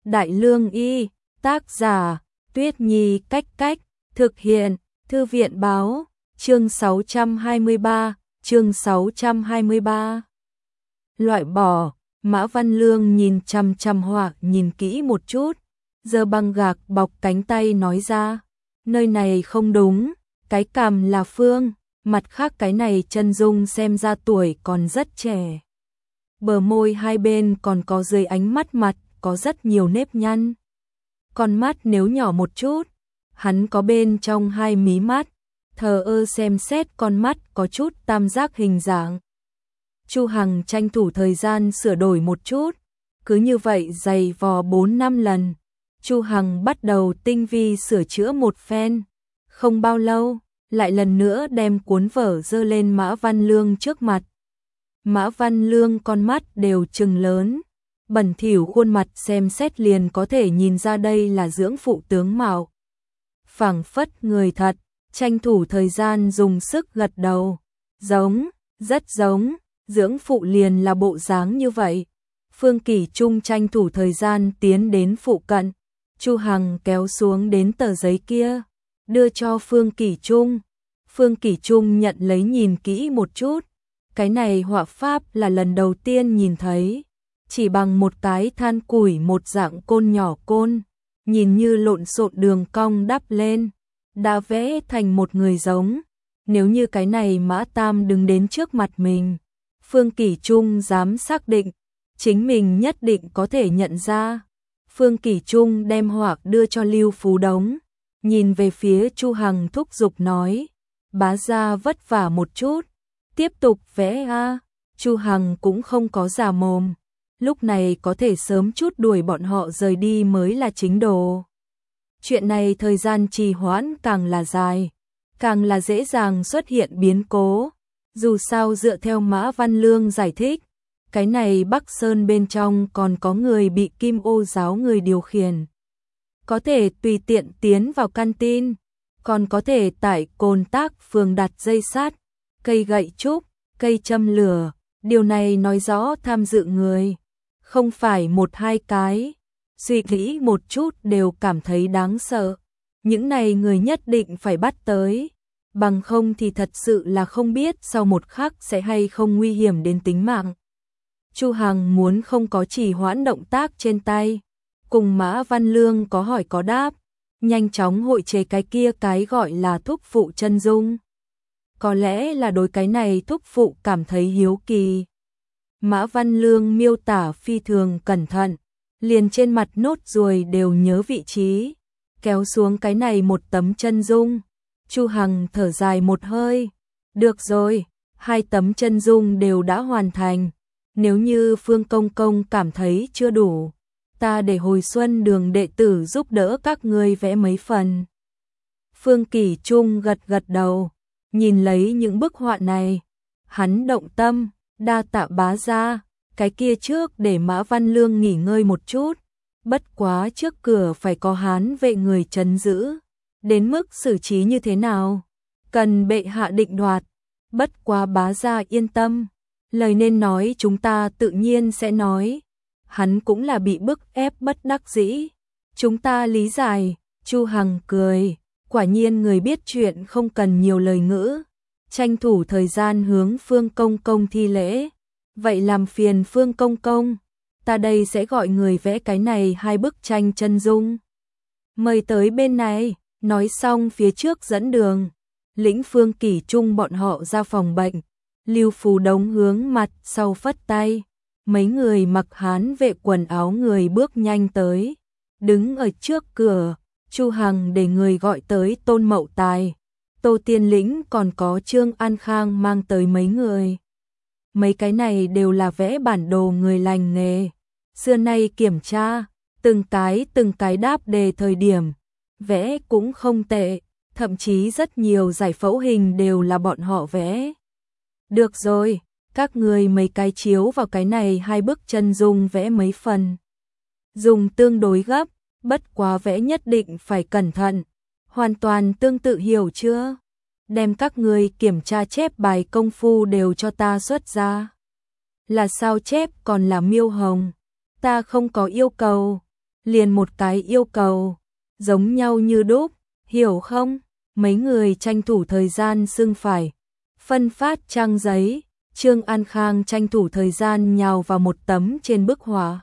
Đại Lương Y, tác giả, Tuyết Nhi Cách Cách, thực hiện, Thư viện Báo, chương 623, chương 623. Loại bỏ, Mã Văn Lương nhìn chằm chằm Họa nhìn kỹ một chút, giơ băng gạc bọc cánh tay nói ra, nơi này không đúng, cái cằm là Phương, mặt khác cái này chân dung xem ra tuổi còn rất trẻ. Bờ môi hai bên còn có dưới ánh mắt mặt, có rất nhiều nếp nhăn. Con mắt nếu nhỏ một chút, hắn có bên trong hai mí mắt, thờ ơ xem xét con mắt có chút tam giác hình dạng. Chu Hằng tranh thủ thời gian sửa đổi một chút, cứ như vậy giày vò 4-5 lần. Chu Hằng bắt đầu tinh vi sửa chữa một phen, không bao lâu, lại lần nữa đem cuốn vở dơ lên Mã Văn Lương trước mặt. Mã Văn Lương con mắt đều trừng lớn, bẩn thỉu khuôn mặt xem xét liền có thể nhìn ra đây là dưỡng phụ tướng mạo. Phảng phất người thật, tranh thủ thời gian dùng sức gật đầu, giống, rất giống, dưỡng phụ liền là bộ dáng như vậy. Phương Kỷ Trung tranh thủ thời gian tiến đến phụ cận, Chu Hằng kéo xuống đến tờ giấy kia, đưa cho Phương Kỷ Trung. Phương Kỷ Trung nhận lấy nhìn kỹ một chút, cái này họa pháp là lần đầu tiên nhìn thấy, chỉ bằng một cái than củi một dạng côn nhỏ côn, nhìn như lộn xộn đường cong đắp lên, đã vẽ thành một người giống. Nếu như cái này Mã Tam đứng đến trước mặt mình, Phương Kỷ Trung dám xác định, chính mình nhất định có thể nhận ra. Phương Kỷ Trung đem họa đưa cho Lưu Phú Đống, nhìn về phía Chu Hằng thúc giục nói, bá gia vất vả một chút, tiếp tục vẽ a. Chu Hằng cũng không có già mồm, lúc này có thể sớm chút đuổi bọn họ rời đi mới là chính đồ. Chuyện này thời gian trì hoãn càng là dài, càng là dễ dàng xuất hiện biến cố. Dù sao dựa theo Mã Văn Lương giải thích, cái này Bắc Sơn bên trong còn có người bị Kim Ô giáo người điều khiển, có thể tùy tiện tiến vào canteen, còn có thể tại Cồn Tác phường đặt dây sắt, cây gậy trúc, cây châm lửa. Điều này nói rõ tham dự người không phải 1-2 cái, suy nghĩ một chút đều cảm thấy đáng sợ. Những này người nhất định phải bắt tới, bằng không thì thật sự là không biết sau một khắc sẽ hay không nguy hiểm đến tính mạng. Chu Hằng muốn không có trì hoãn động tác trên tay, cùng Mã Văn Lương có hỏi có đáp, nhanh chóng hội chế cái kia cái gọi là thúc phụ chân dung. Có lẽ là đối cái này thúc phụ cảm thấy hiếu kỳ. Mã Văn Lương miêu tả phi thường cẩn thận, liền trên mặt nốt ruồi đều nhớ vị trí, kéo xuống cái này một tấm chân dung. Chu Hằng thở dài một hơi, được rồi, 2 tấm chân dung đều đã hoàn thành, nếu như Phương Công Công cảm thấy chưa đủ, ta để hồi xuân đường đệ tử giúp đỡ các ngươi vẽ mấy phần. Phương Kỷ Trung gật gật đầu, nhìn lấy những bức họa này, hắn động tâm, đa tạ bá gia, cái kia trước để Mã Văn Lương nghỉ ngơi một chút, bất quá trước cửa phải có hán vệ người trấn giữ, đến mức xử trí như thế nào, cần bệ hạ định đoạt, bất quá bá gia yên tâm, lời nên nói chúng ta tự nhiên sẽ nói, hắn cũng là bị bức ép bất đắc dĩ, chúng ta lý giải. Chu Hằng cười, quả nhiên người biết chuyện không cần nhiều lời ngữ, tranh thủ thời gian hướng Phương Công Công thi lễ, vậy làm phiền Phương Công Công, ta đây sẽ gọi người vẽ cái này 2 bức tranh chân dung, mời tới bên này. Nói xong phía trước dẫn đường, lĩnh Phương Kỷ Trung bọn họ ra phòng bệnh, Lưu Phú Đống hướng mặt sau phất tay, mấy người mặc hán vệ quần áo người bước nhanh tới, đứng ở trước cửa. Chu Hằng để người gọi tới Tôn Mậu Tài, Tô Tiên Lĩnh còn có Trương An Khang mang tới mấy người. Mấy cái này đều là vẽ bản đồ người lành nghề, xưa nay kiểm tra, từng cái đáp đề thời điểm, vẽ cũng không tệ, thậm chí rất nhiều giải phẫu hình đều là bọn họ vẽ. Được rồi, các người mấy cái chiếu vào cái này 2 bức chân dung vẽ mấy phần. Dùng tương đối gấp, bất quá vẽ nhất định phải cẩn thận, hoàn toàn tương tự hiểu chưa? Đem các người kiểm tra chép bài công phu đều cho ta xuất ra. Là sao chép còn là miêu hồng, ta không có yêu cầu. liền một cái yêu cầu, giống nhau như đúc, hiểu không? Mấy người tranh thủ thời gian xưng phải, phân phát trang giấy, Trương An Khang tranh thủ thời gian nhào vào một tấm trên bức họa.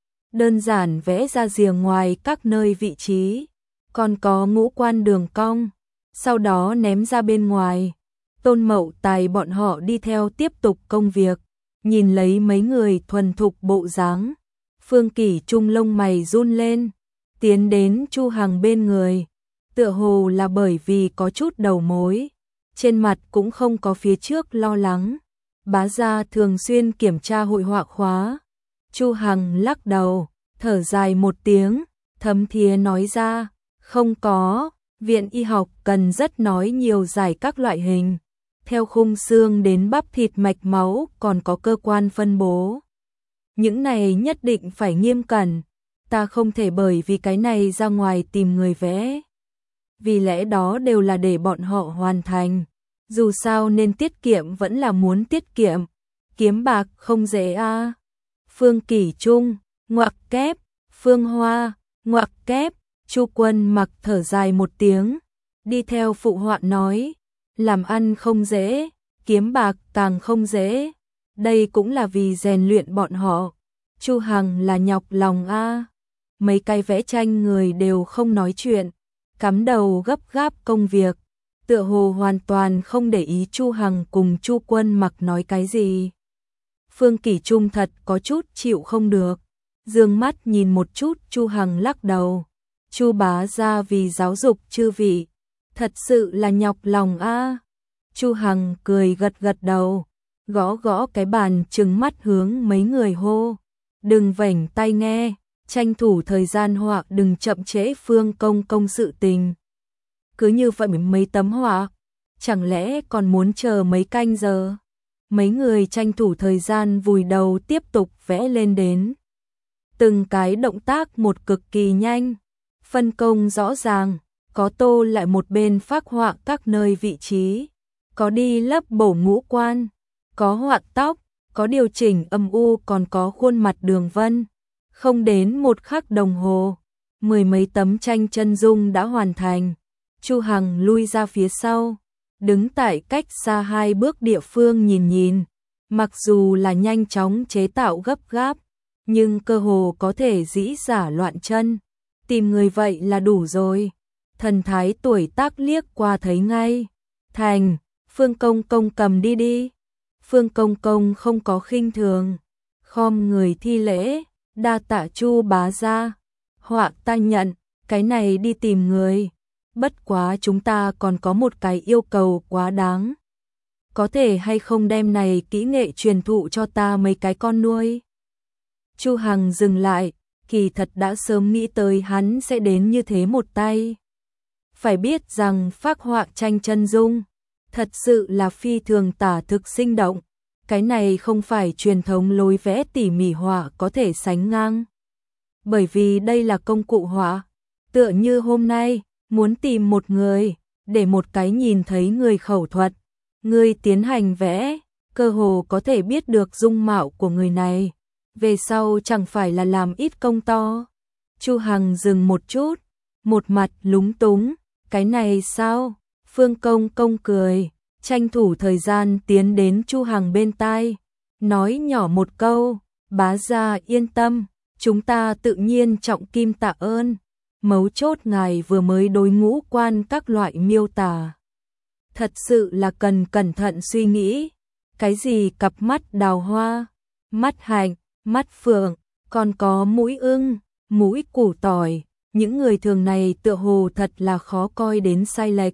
Đơn giản vẽ ra rìa ngoài các nơi vị trí, còn có ngũ quan đường cong, sau đó ném ra bên ngoài. Tôn Mậu Tài bọn họ đi theo tiếp tục công việc, nhìn lấy mấy người thuần thục bộ dáng. Phương Kỷ Trung lông mày run lên, tiến đến Chu Hằng bên người, tựa hồ là bởi vì có chút đầu mối, trên mặt cũng không có phía trước lo lắng. Bá gia thường xuyên kiểm tra hội họa khóa. Chu Hằng lắc đầu, thở dài một tiếng, thấm thía nói ra, không có, viện y học cần rất nói nhiều giải các loại hình, theo khung xương đến bắp thịt mạch máu còn có cơ quan phân bố. Những này nhất định phải nghiêm cẩn, ta không thể bởi vì cái này ra ngoài tìm người vẽ. Vì lẽ đó đều là để bọn họ hoàn thành. Dù sao nên tiết kiệm vẫn là muốn tiết kiệm, kiếm bạc không dễ a. Phương Kỷ Trung, ngoặc kép, Phương Hoa, ngoặc kép, Chu Quân Mặc thở dài một tiếng, đi theo phụ họa nói, làm ăn không dễ, kiếm bạc càng không dễ, đây cũng là vì rèn luyện bọn họ. Chu Hằng là nhọc lòng a. Mấy cái vẽ tranh người đều không nói chuyện, cắm đầu gấp gáp công việc, tựa hồ hoàn toàn không để ý Chu Hằng cùng Chu Quân Mặc nói cái gì. Phương Kỷ Trung thật có chút chịu không được, dương mắt nhìn một chút Chu Hằng lắc đầu. Chu bá gia vì giáo dục chư vị, thật sự là nhọc lòng a. Chu Hằng cười gật gật đầu, gõ gõ cái bàn trừng mắt hướng mấy người hô, đừng vểnh tai nghe, tranh thủ thời gian họa, đừng chậm trễ Phương công sự tình. Cứ như vậy mấy tấm họa, chẳng lẽ còn muốn chờ mấy canh giờ? Mấy người tranh thủ thời gian vùi đầu tiếp tục vẽ lên đến. Từng cái động tác một cực kỳ nhanh, phân công rõ ràng, có tô lại một bên phác họa các nơi vị trí, có đi lấp bổ ngũ quan, có họa tóc, có điều chỉnh âm u, còn có khuôn mặt đường vân. Không đến một khắc đồng hồ, mười mấy tấm tranh chân dung đã hoàn thành. Chu Hằng lui ra phía sau, đứng tại cách xa 2 bước địa phương nhìn nhìn. Mặc dù là nhanh chóng chế tạo gấp gáp, nhưng cơ hồ có thể dĩ giả loạn chân. Tìm người vậy là đủ rồi. Thần thái tuổi tác liếc qua thấy ngay. Thành, Phương Công cầm đi đi. Phương Công không có khinh thường, khom người thi lễ, đa tạ Chu bá gia. Họa ta nhận, cái này đi tìm người. Bất quá chúng ta còn có một cái yêu cầu quá đáng. Có thể hay không đem này kỹ nghệ truyền thụ cho ta mấy cái con nuôi? Chu Hằng dừng lại, kỳ thật đã sớm nghĩ tới hắn sẽ đến như thế một tay. Phải biết rằng phác họa tranh chân dung, thật sự là phi thường tả thực sinh động. Cái này không phải truyền thống lối vẽ tỉ mỉ họa có thể sánh ngang. Bởi vì đây là công cụ họa, tựa như hôm nay, muốn tìm một người, để một cái nhìn thấy người khẩu thuật, người tiến hành vẽ, cơ hồ có thể biết được dung mạo của người này. Về sau chẳng phải là làm ít công to. Chu Hằng dừng một chút, một mặt lúng túng, cái này sao? Phương Công cười, tranh thủ thời gian tiến đến Chu Hằng bên tai, nói nhỏ một câu, bá gia yên tâm, chúng ta tự nhiên trọng kim tạ ơn. Mấu chốt ngài vừa mới đối ngũ quan các loại miêu tả, thật sự là cần cẩn thận suy nghĩ. Cái gì cặp mắt đào hoa, mắt hạnh, mắt phượng, còn có mũi ưng, mũi củ tỏi, những người thường này tựa hồ thật là khó coi đến sai lệch.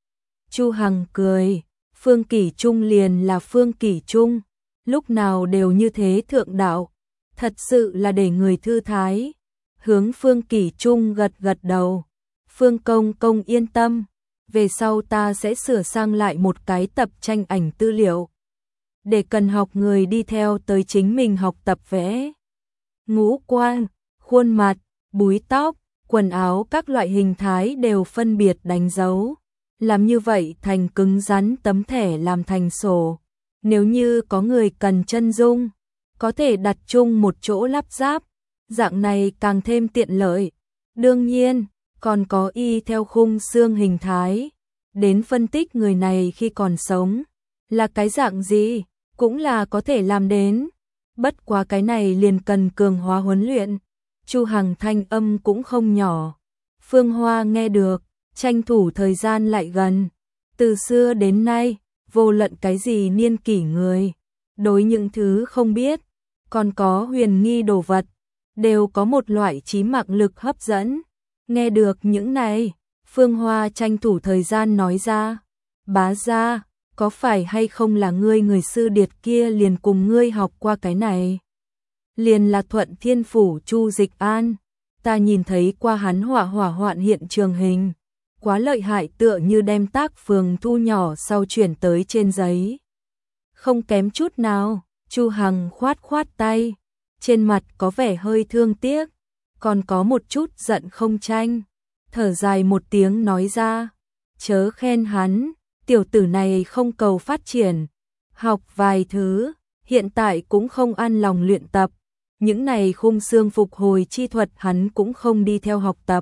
Chu Hằng cười, Phương Kỷ Trung liền là Phương Kỷ Trung, lúc nào đều như thế thượng đạo, thật sự là để người thư thái. Hướng Phương Kỷ Trung gật gật đầu. Phương Công yên tâm, về sau ta sẽ sửa sang lại một cái tập tranh ảnh tư liệu, để cần học người đi theo tới chính mình học tập vẽ. Ngũ quan, khuôn mặt, búi tóc, quần áo các loại hình thái đều phân biệt đánh dấu. Làm như vậy thành cứng rắn tấm thẻ làm thành sổ. Nếu như có người cần chân dung, có thể đặt chung một chỗ lắp ráp. dạng này càng thêm tiện lợi. Đương nhiên, còn có y theo khung xương hình thái, đến phân tích người này khi còn sống, là cái dạng gì, cũng là có thể làm đến. Bất quá cái này liền cần cường hóa huấn luyện. Chu Hằng thanh âm cũng không nhỏ. Phương Hoa nghe được, tranh thủ thời gian lại gần. Từ xưa đến nay, vô luận cái gì niên kỷ người, đối những thứ không biết, còn có huyền nghi đồ vật, đều có một loại chí mạng lực hấp dẫn. Nghe được những này, Phương Hoa tranh thủ thời gian nói ra, bá gia, có phải hay không là ngươi người sư điệt kia liền cùng ngươi học qua cái này? Liền là Thuận Thiên Phủ Chu Dịch An, ta nhìn thấy qua hắn hỏa hoạn hiện trường hình, quá lợi hại, tựa như đem tác phường thu nhỏ sau chuyển tới trên giấy. Không kém chút nào. Chu Hằng khoát khoát tay, trên mặt có vẻ hơi thương tiếc, còn có một chút giận không tranh, thở dài một tiếng nói ra, chớ khen hắn, tiểu tử này không cầu phát triển, học vài thứ, hiện tại cũng không an lòng luyện tập, những này khung xương phục hồi chi thuật hắn cũng không đi theo học tập.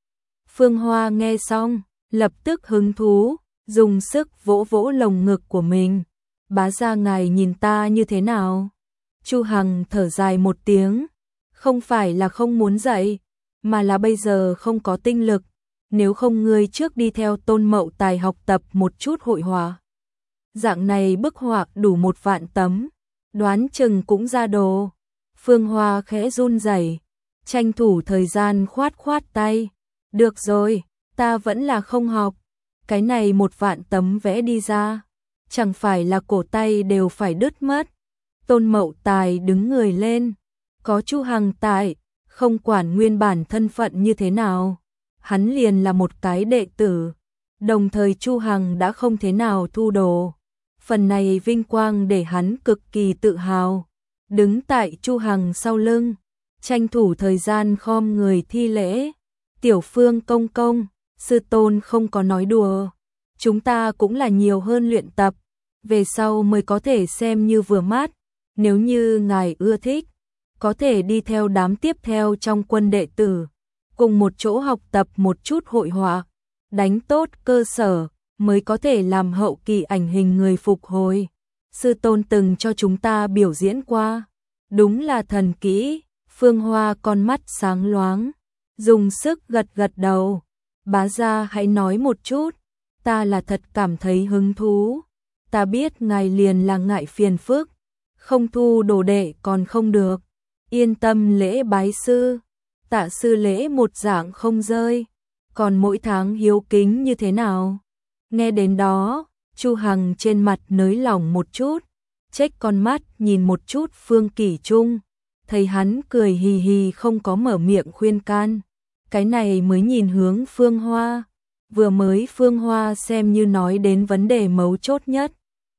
Phương Hoa nghe xong, lập tức hứng thú, dùng sức vỗ vỗ lồng ngực của mình. Bá gia ngài nhìn ta như thế nào? Chu Hằng thở dài một tiếng, không phải là không muốn dạy, mà là bây giờ không có tinh lực, nếu không ngươi trước đi theo Tôn Mậu Tài học tập một chút hội họa. Dạng này bức họa đủ 1 vạn tấm, đoán chừng cũng ra đồ. Phương Hoa khẽ run rẩy, tranh thủ thời gian khoát khoát tay, được rồi, ta vẫn là không học, cái này 1 vạn tấm vẽ đi ra, chẳng phải là cổ tay đều phải đứt mất. Tôn Mậu Tài đứng người lên, có Chu Hằng tại, không quản nguyên bản thân phận như thế nào, hắn liền là một cái đệ tử, đồng thời Chu Hằng đã không thế nào thu đồ. Phần này vinh quang để hắn cực kỳ tự hào, đứng tại Chu Hằng sau lưng, tranh thủ thời gian khom người thi lễ. Tiểu Phương công công, sư tôn không có nói đùa, chúng ta cũng là nhiều hơn luyện tập, về sau mới có thể xem như vừa mắt, nếu như ngài ưa thích, có thể đi theo đám tiếp theo trong quân đệ tử, cùng một chỗ học tập một chút hội họa, đánh tốt cơ sở, mới có thể làm hậu kỳ ảnh hình người phục hồi. Sư tôn từng cho chúng ta biểu diễn qua, đúng là thần kỹ. Phương Hoa con mắt sáng loáng, dùng sức gật gật đầu. Bá gia hãy nói một chút, ta là thật cảm thấy hứng thú. Ta biết ngài liền là ngại phiền phức, không thu đồ đệ còn không được. Yên tâm lễ bái sư, tạ sư lễ một dạng không rơi, còn mỗi tháng hiếu kính như thế nào? Nghe đến đó, Chu Hằng trên mặt nới lỏng một chút, chếch con mắt nhìn một chút Phương Kỷ Trung, thấy hắn cười hì hì không có mở miệng khuyên can, cái này mới nhìn hướng Phương Hoa, vừa mới Phương Hoa xem như nói đến vấn đề mấu chốt nhất.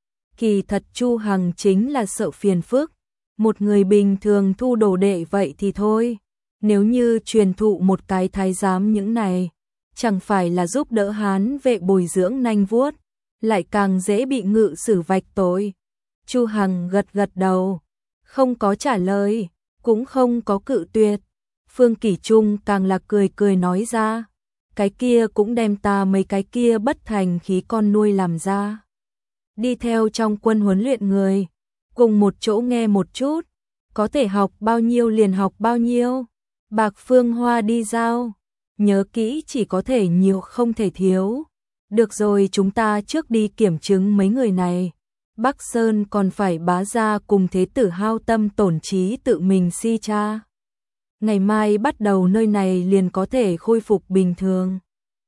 Kỳ thật Chu Hằng chính là sợ phiền phức, một người bình thường thu đồ đệ vậy thì thôi, nếu như truyền thụ một cái thái giám những này, chẳng phải là giúp đỡ Hán vệ bồi dưỡng nanh vuốt, lại càng dễ bị ngự xử vạch tội. Chu Hằng gật gật đầu, không có trả lời, cũng không có cự tuyệt. Phương Kỷ Trung càng là cười cười nói ra, cái kia cũng đem ta mấy cái kia bất thành khí con nuôi làm ra. Đi theo trong quân huấn luyện người, cùng một chỗ nghe một chút, có thể học bao nhiêu liền học bao nhiêu. Bạc Phương Hoa đi giao, nhớ kỹ chỉ có thể nhiều không thể thiếu. Được rồi, chúng ta trước đi kiểm chứng mấy người này. Bắc Sơn còn phải bá gia cùng thế tử hao tâm tổn trí tự mình si tra. Ngày mai bắt đầu nơi này liền có thể khôi phục bình thường.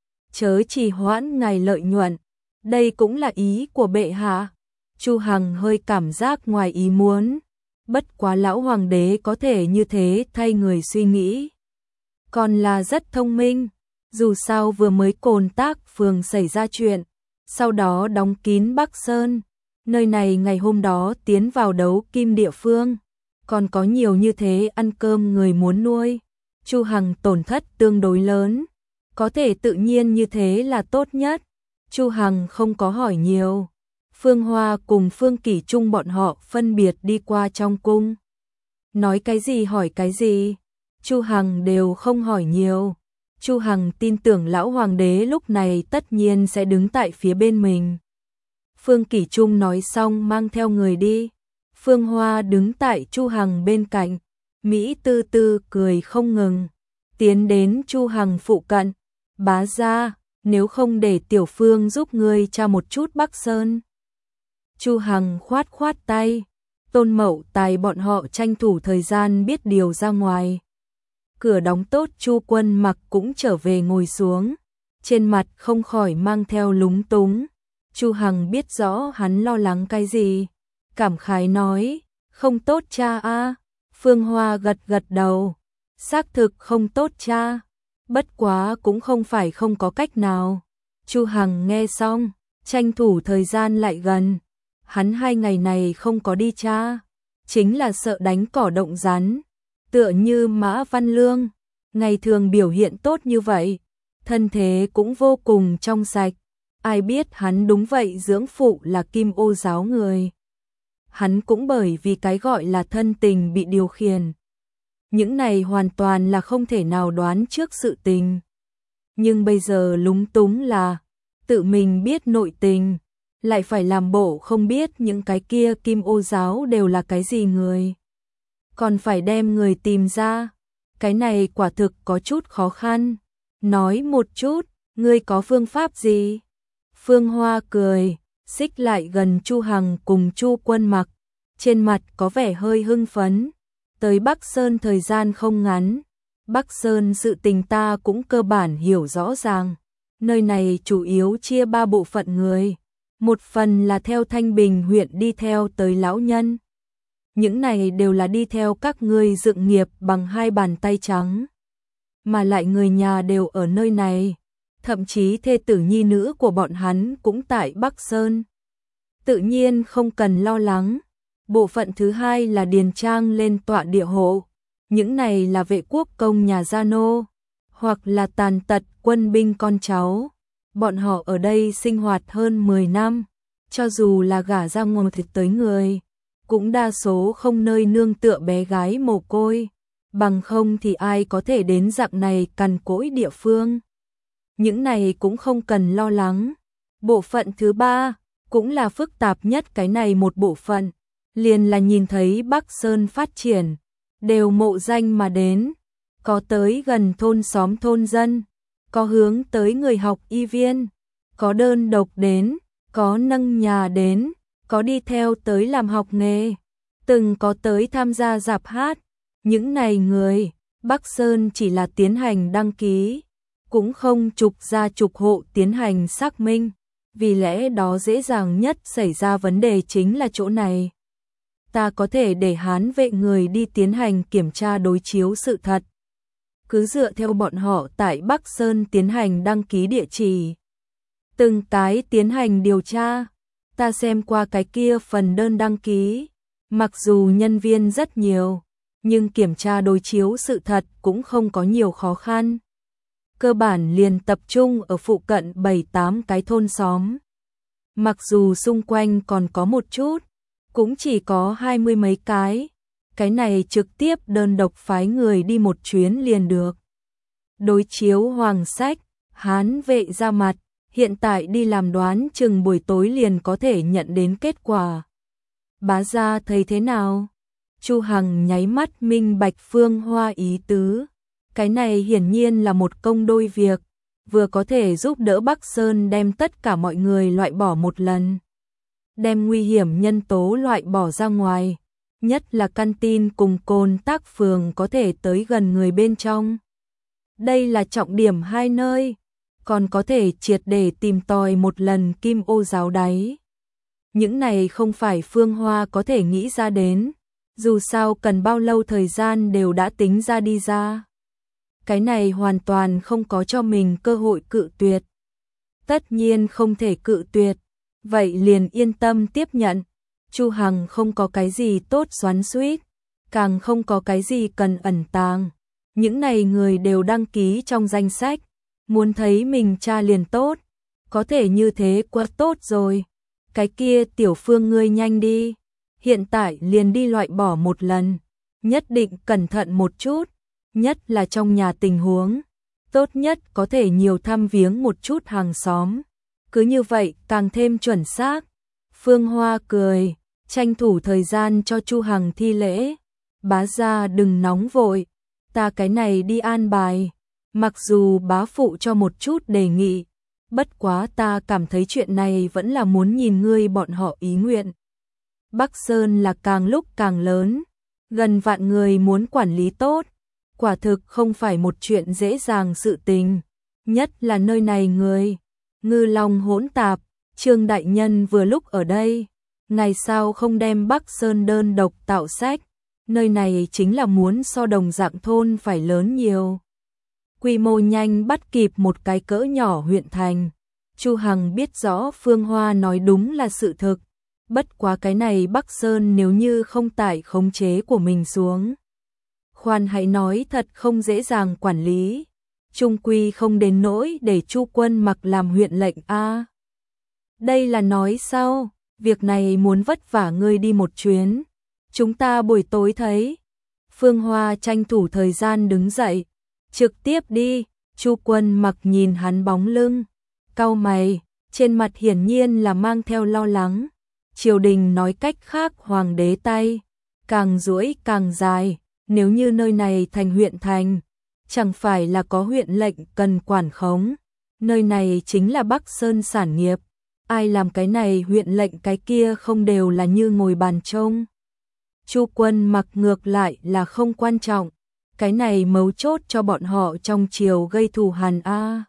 Chớ trì hoãn ngày lợi nhuận, đây cũng là ý của bệ hạ. Chu Hằng hơi cảm giác ngoài ý muốn, bất quá lão hoàng đế có thể như thế thay người suy nghĩ, còn là rất thông minh. Dù sao vừa mới Cồn Tác phường xảy ra chuyện, sau đó đóng kín Bắc Sơn, nơi này ngày hôm đó tiến vào đấu kim địa phương, còn có nhiều như thế ăn cơm người muốn nuôi. Chu Hằng tổn thất tương đối lớn, có thể tự nhiên như thế là tốt nhất. Chu Hằng không có hỏi nhiều. Phương Hoa cùng Phương Kỷ Trung bọn họ phân biệt đi qua trong cung. Nói cái gì hỏi cái gì, Chu Hằng đều không hỏi nhiều. Chu Hằng tin tưởng lão hoàng đế lúc này tất nhiên sẽ đứng tại phía bên mình. Phương Kỷ Trung nói xong mang theo người đi. Phương Hoa đứng tại Chu Hằng bên cạnh, Mỹ tư tư cười không ngừng, tiến đến Chu Hằng phụ cận, bá gia, nếu không để Tiểu Phương giúp ngươi tra một chút Bắc Sơn. Chu Hằng khoát khoát tay, Tôn Mậu Tài bọn họ tranh thủ thời gian biết điều ra ngoài. Cửa đóng tốt, Chu Quân Mặc cũng trở về ngồi xuống, trên mặt không khỏi mang theo lúng túng. Chu Hằng biết rõ hắn lo lắng cái gì, cảm khái nói, không tốt cha a. Phương Hoa gật gật đầu, xác thực không tốt cha, bất quá cũng không phải không có cách nào. Chu Hằng nghe xong, tranh thủ thời gian lại gần, hắn 2 ngày này không có đi cha, chính là sợ đánh cỏ động rắn, tựa như Mã Văn Lương, ngày thường biểu hiện tốt như vậy, thân thế cũng vô cùng trong sạch, ai biết hắn đúng vậy dưỡng phụ là Kim Ô giáo người. Hắn cũng bởi vì cái gọi là thân tình bị điều khiển. Những này hoàn toàn là không thể nào đoán trước sự tình. Nhưng bây giờ lúng túng là tự mình biết nội tình, lại phải làm bộ không biết những cái kia Kim Ô giáo đều là cái gì người. Còn phải đem người tìm ra, cái này quả thực có chút khó khăn. Nói một chút, ngươi có phương pháp gì? Phương Hoa cười, xích lại gần Chu Hằng cùng Chu Quân Mặc, trên mặt có vẻ hơi hưng phấn. Tới Bắc Sơn thời gian không ngắn, Bắc Sơn sự tình ta cũng cơ bản hiểu rõ ràng. Nơi này chủ yếu chia 3 bộ phận người, một phần là theo Thanh Bình huyện đi theo tới lão nhân. Những này đều là đi theo các ngươi dựng nghiệp bằng 2 bàn tay trắng, mà lại người nhà đều ở nơi này. Thậm chí thê tử nhi nữ của bọn hắn cũng tại Bắc Sơn. Tự nhiên không cần lo lắng. Bộ phận thứ 2 là điền trang lên tọa địa hộ. Những này là vệ quốc công nhà gia nô, hoặc là tàn tật quân binh con cháu. Bọn họ ở đây sinh hoạt hơn 10 năm. Cho dù là gả ra ngoài thịt tới người, cũng đa số không nơi nương tựa bé gái mồ côi. Bằng không thì ai có thể đến dạng này cằn cỗi địa phương. Những này cũng không cần lo lắng. Bộ phận thứ 3 cũng là phức tạp nhất, cái này một bộ phận liền là nhìn thấy Bắc Sơn phát triển, đều mộ danh mà đến, có tới gần thôn xóm thôn dân, có hướng tới người học y viên, có đơn độc đến, có nâng nhà đến, có đi theo tới làm học nghề, từng có tới tham gia rạp hát. Những này người, Bắc Sơn chỉ là tiến hành đăng ký, cũng không trục gia trục hộ tiến hành xác minh, vì lẽ đó dễ dàng nhất xảy ra vấn đề chính là chỗ này. Ta có thể để Hán vệ người đi tiến hành kiểm tra đối chiếu sự thật. Cứ dựa theo bọn họ tại Bắc Sơn tiến hành đăng ký địa chỉ. Từng cái tiến hành điều tra. Ta xem qua cái kia phần đơn đăng ký. Mặc dù nhân viên rất nhiều, nhưng kiểm tra đối chiếu sự thật cũng không có nhiều khó khăn. Cơ bản liền tập trung ở phụ cận 7-8 cái thôn xóm. Mặc dù xung quanh còn có một chút, cũng chỉ có 20 mấy cái này trực tiếp đơn độc phái người đi một chuyến liền được. Đối chiếu hoàng sách, Hán vệ ra mặt, hiện tại đi làm đoán chừng buổi tối liền có thể nhận đến kết quả. Bá gia thấy thế nào? Chu Hằng nháy mắt minh bạch Phương Hoa ý tứ. Cái này hiển nhiên là một công đôi việc, vừa có thể giúp đỡ Bắc Sơn đem tất cả mọi người loại bỏ một lần, đem nguy hiểm nhân tố loại bỏ ra ngoài, nhất là căn tin cùng cồn tác phường có thể tới gần người bên trong. Đây là trọng điểm 2 nơi, còn có thể triệt để tìm tòi một lần Kim Ô giáo đáy. Những này không phải Phương Hoa có thể nghĩ ra đến, dù sao cần bao lâu thời gian đều đã tính ra đi ra. Cái này hoàn toàn không có cho mình cơ hội cự tuyệt. Tất nhiên không thể cự tuyệt, vậy liền yên tâm tiếp nhận. Chu Hằng không có cái gì tốt xoắn xuýt, càng không có cái gì cần ẩn tàng. Những này người đều đăng ký trong danh sách, muốn thấy mình tra liền tốt, có thể như thế quá tốt rồi. Cái kia Tiểu Phương ngươi nhanh đi, hiện tại liền đi loại bỏ một lần, nhất định cẩn thận một chút, nhất là trong nhà tình huống, tốt nhất có thể nhiều thăm viếng một chút hàng xóm, cứ như vậy càng thêm chuẩn xác. Phương Hoa cười, tranh thủ thời gian cho Chu Hằng thi lễ. Bá gia đừng nóng vội, ta cái này đi an bài. Mặc dù bá phụ cho một chút đề nghị, bất quá ta cảm thấy chuyện này vẫn là muốn nhìn ngươi bọn họ ý nguyện. Bắc Sơn là càng lúc càng lớn, gần vạn người muốn quản lý tốt, quả thực không phải một chuyện dễ dàng sự tình, nhất là nơi này người ngư long hỗn tạp. Trương đại nhân vừa lúc ở đây, ngày sao không đem Bắc Sơn đơn độc tạo sách, nơi này chính là muốn so đồng dạng thôn phải lớn nhiều. Quy mô nhanh bắt kịp một cái cỡ nhỏ huyện thành. Chu Hằng biết rõ Phương Hoa nói đúng là sự thực, bất quá cái này Bắc Sơn nếu như không tải khống chế của mình xuống. Khoan hãy nói thật không dễ dàng quản lý, chung quy không đến nỗi để Chu Quân Mặc làm huyện lệnh a. Đây là nói sao, việc này muốn vất vả ngươi đi một chuyến, chúng ta buổi tối thấy. Phương Hoa tranh thủ thời gian đứng dậy, trực tiếp đi. Chu Quân Mặc nhìn hắn bóng lưng, cau mày, trên mặt hiển nhiên là mang theo lo lắng. Triều đình nói cách khác hoàng đế tay càng duỗi càng dài, nếu như nơi này thành huyện thành, chẳng phải là có huyện lệnh cần quản khống, nơi này chính là Bắc Sơn sản nghiệp, ai làm cái này huyện lệnh cái kia không đều là như ngồi bàn trông. Chu Quân Mặc ngược lại là không quan trọng, cái này mấu chốt cho bọn họ trong triều gây thù hằn a.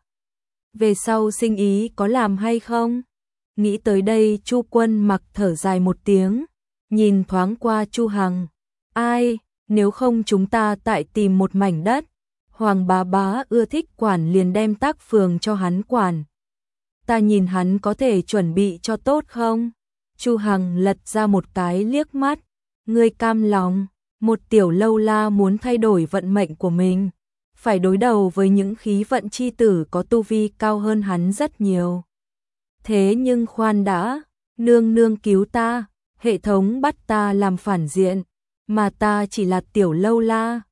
Về sau sinh ý có làm hay không? Nghĩ tới đây Chu Quân Mặc thở dài một tiếng, nhìn thoáng qua Chu Hằng. Ai, nếu không chúng ta tại tìm một mảnh đất, Hoàng bá bá ưa thích quản liền đem Tác Phường cho hắn quản. Ta nhìn hắn có thể chuẩn bị cho tốt không? Chu Hằng lật ra một cái liếc mắt, ngươi cam lòng, một tiểu lâu la muốn thay đổi vận mệnh của mình, phải đối đầu với những khí vận chi tử có tu vi cao hơn hắn rất nhiều. Thế nhưng khoan đã, nương nương cứu ta, hệ thống bắt ta làm phản diện, mà ta chỉ là tiểu lâu la,